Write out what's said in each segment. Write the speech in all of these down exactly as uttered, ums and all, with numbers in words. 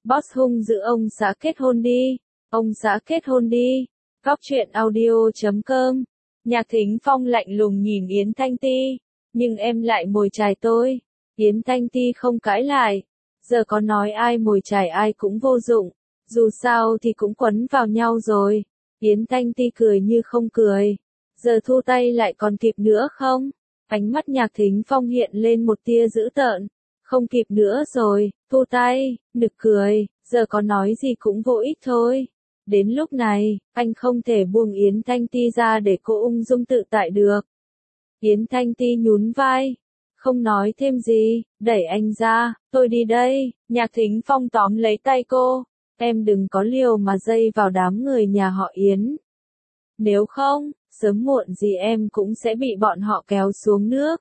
Boss hung dữ ông xã kết hôn đi, ông xã kết hôn đi. Góc truyện audio chấm com. Nhạc Thính Phong lạnh lùng nhìn Yến Thanh Ti, nhưng em lại mồi chài tôi. Yến Thanh Ti không cãi lại, giờ có nói ai mồi chài ai cũng vô dụng, dù sao thì cũng quấn vào nhau rồi. Yến Thanh Ti cười như không cười, giờ thu tay lại còn kịp nữa không? Ánh mắt Nhạc Thính Phong hiện lên một tia dữ tợn, không kịp nữa rồi, thu tay, nực cười, giờ có nói gì cũng vô ích thôi. Đến lúc này, anh không thể buông Yến Thanh Ti ra để cô ung dung tự tại được. Yến Thanh Ti nhún vai, không nói thêm gì, đẩy anh ra, tôi đi đây. Nhạc Thính Phong tóm lấy tay cô, em đừng có liều mà dây vào đám người nhà họ Yến. Nếu không, sớm muộn gì em cũng sẽ bị bọn họ kéo xuống nước.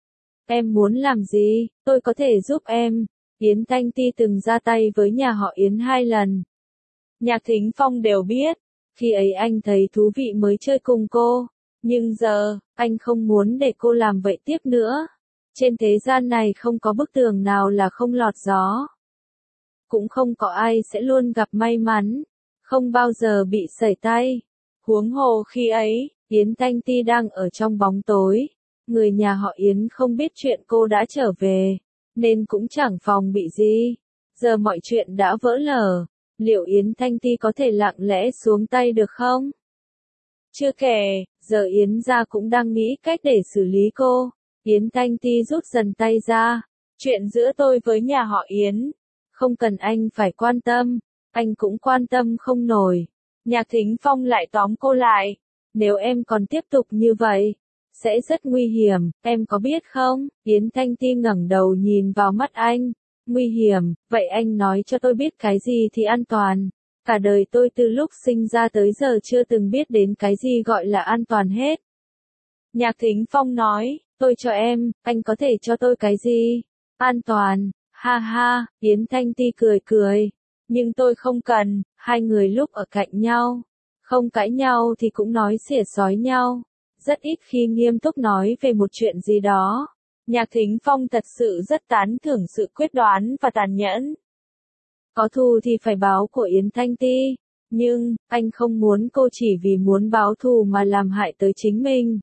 Em muốn làm gì, tôi có thể giúp em. Yến Thanh Ti từng ra tay với nhà họ Yến hai lần. Nhạc Thính Phong đều biết, khi ấy anh thấy thú vị mới chơi cùng cô, nhưng giờ, anh không muốn để cô làm vậy tiếp nữa. Trên thế gian này không có bức tường nào là không lọt gió. Cũng không có ai sẽ luôn gặp may mắn, không bao giờ bị sẩy tay. Huống hồ khi ấy, Yến Thanh Ti đang ở trong bóng tối, người nhà họ Yến không biết chuyện cô đã trở về, nên cũng chẳng phòng bị gì. Giờ mọi chuyện đã vỡ lở, liệu Yến Thanh Ti có thể lặng lẽ xuống tay được không? Chưa kể, giờ Yến gia cũng đang nghĩ cách để xử lý cô. Yến Thanh Ti rút dần tay ra, chuyện giữa tôi với nhà họ Yến, không cần anh phải quan tâm, anh cũng quan tâm không nổi. Nhạc Thính Phong lại tóm cô lại, nếu em còn tiếp tục như vậy, sẽ rất nguy hiểm, em có biết không? Yến Thanh Ti ngẩng đầu nhìn vào mắt anh, nguy hiểm, vậy anh nói cho tôi biết cái gì thì an toàn. Cả đời tôi từ lúc sinh ra tới giờ chưa từng biết đến cái gì gọi là an toàn hết. Nhạc Thính Phong nói, tôi cho em, anh có thể cho tôi cái gì? An toàn, ha ha, Yến Thanh Ti cười cười, nhưng tôi không cần. Hai người lúc ở cạnh nhau, không cãi nhau thì cũng nói xỉa xói nhau, rất ít khi nghiêm túc nói về một chuyện gì đó. Nhạc Thính Phong thật sự rất tán thưởng sự quyết đoán và tàn nhẫn. Có thù thì phải báo của Yến Thanh Ti, nhưng, anh không muốn cô chỉ vì muốn báo thù mà làm hại tới chính mình.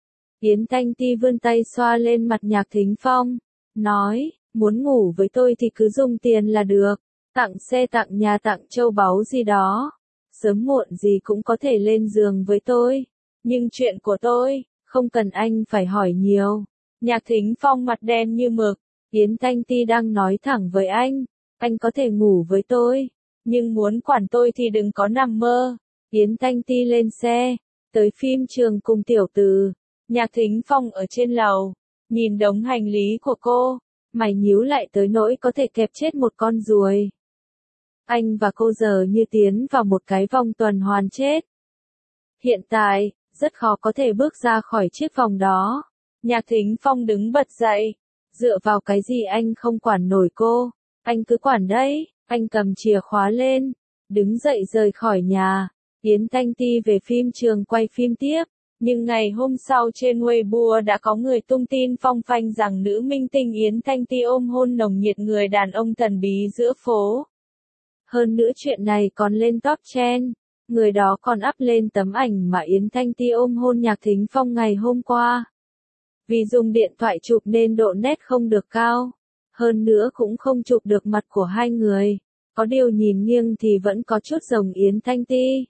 Yến Thanh Ti vươn tay xoa lên mặt Nhạc Thính Phong, nói, muốn ngủ với tôi thì cứ dùng tiền là được, tặng xe tặng nhà tặng châu báu gì đó, sớm muộn gì cũng có thể lên giường với tôi, nhưng chuyện của tôi, không cần anh phải hỏi nhiều. Nhạc Thính Phong mặt đen như mực, Yến Thanh Ti đang nói thẳng với anh, anh có thể ngủ với tôi, nhưng muốn quản tôi thì đừng có nằm mơ. Yến Thanh Ti lên xe, tới phim trường cùng tiểu từ. Nhạc Thính Phong ở trên lầu, nhìn đống hành lý của cô, mày nhíu lại tới nỗi có thể kẹp chết một con ruồi. Anh và cô giờ như tiến vào một cái vòng tuần hoàn chết. Hiện tại, rất khó có thể bước ra khỏi chiếc vòng đó. Nhạc Thính Phong đứng bật dậy, dựa vào cái gì anh không quản nổi cô, anh cứ quản đấy. Anh cầm chìa khóa lên, đứng dậy rời khỏi nhà. Yến Thanh Ti về phim trường quay phim tiếp. Nhưng ngày hôm sau trên Weibo đã có người tung tin phong phanh rằng nữ minh tinh Yến Thanh Ti ôm hôn nồng nhiệt người đàn ông thần bí giữa phố. Hơn nữa chuyện này còn lên top trend, người đó còn up lên tấm ảnh mà Yến Thanh Ti ôm hôn Nhạc Thính Phong ngày hôm qua. Vì dùng điện thoại chụp nên độ nét không được cao, hơn nữa cũng không chụp được mặt của hai người, có điều nhìn nghiêng thì vẫn có chút giống Yến Thanh Ti.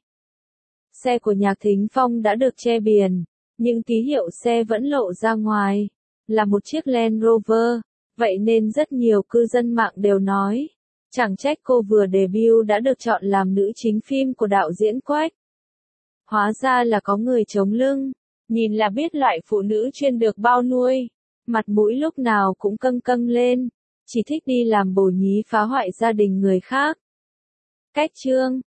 Xe của Nhạc Thính Phong đã được che biển, nhưng ký hiệu xe vẫn lộ ra ngoài, là một chiếc Land Rover, vậy nên rất nhiều cư dân mạng đều nói, chẳng trách cô vừa debut đã được chọn làm nữ chính phim của đạo diễn Quách. Hóa ra là có người chống lưng, nhìn là biết loại phụ nữ chuyên được bao nuôi, mặt mũi lúc nào cũng căng căng lên, chỉ thích đi làm bồ nhí phá hoại gia đình người khác. Cách chương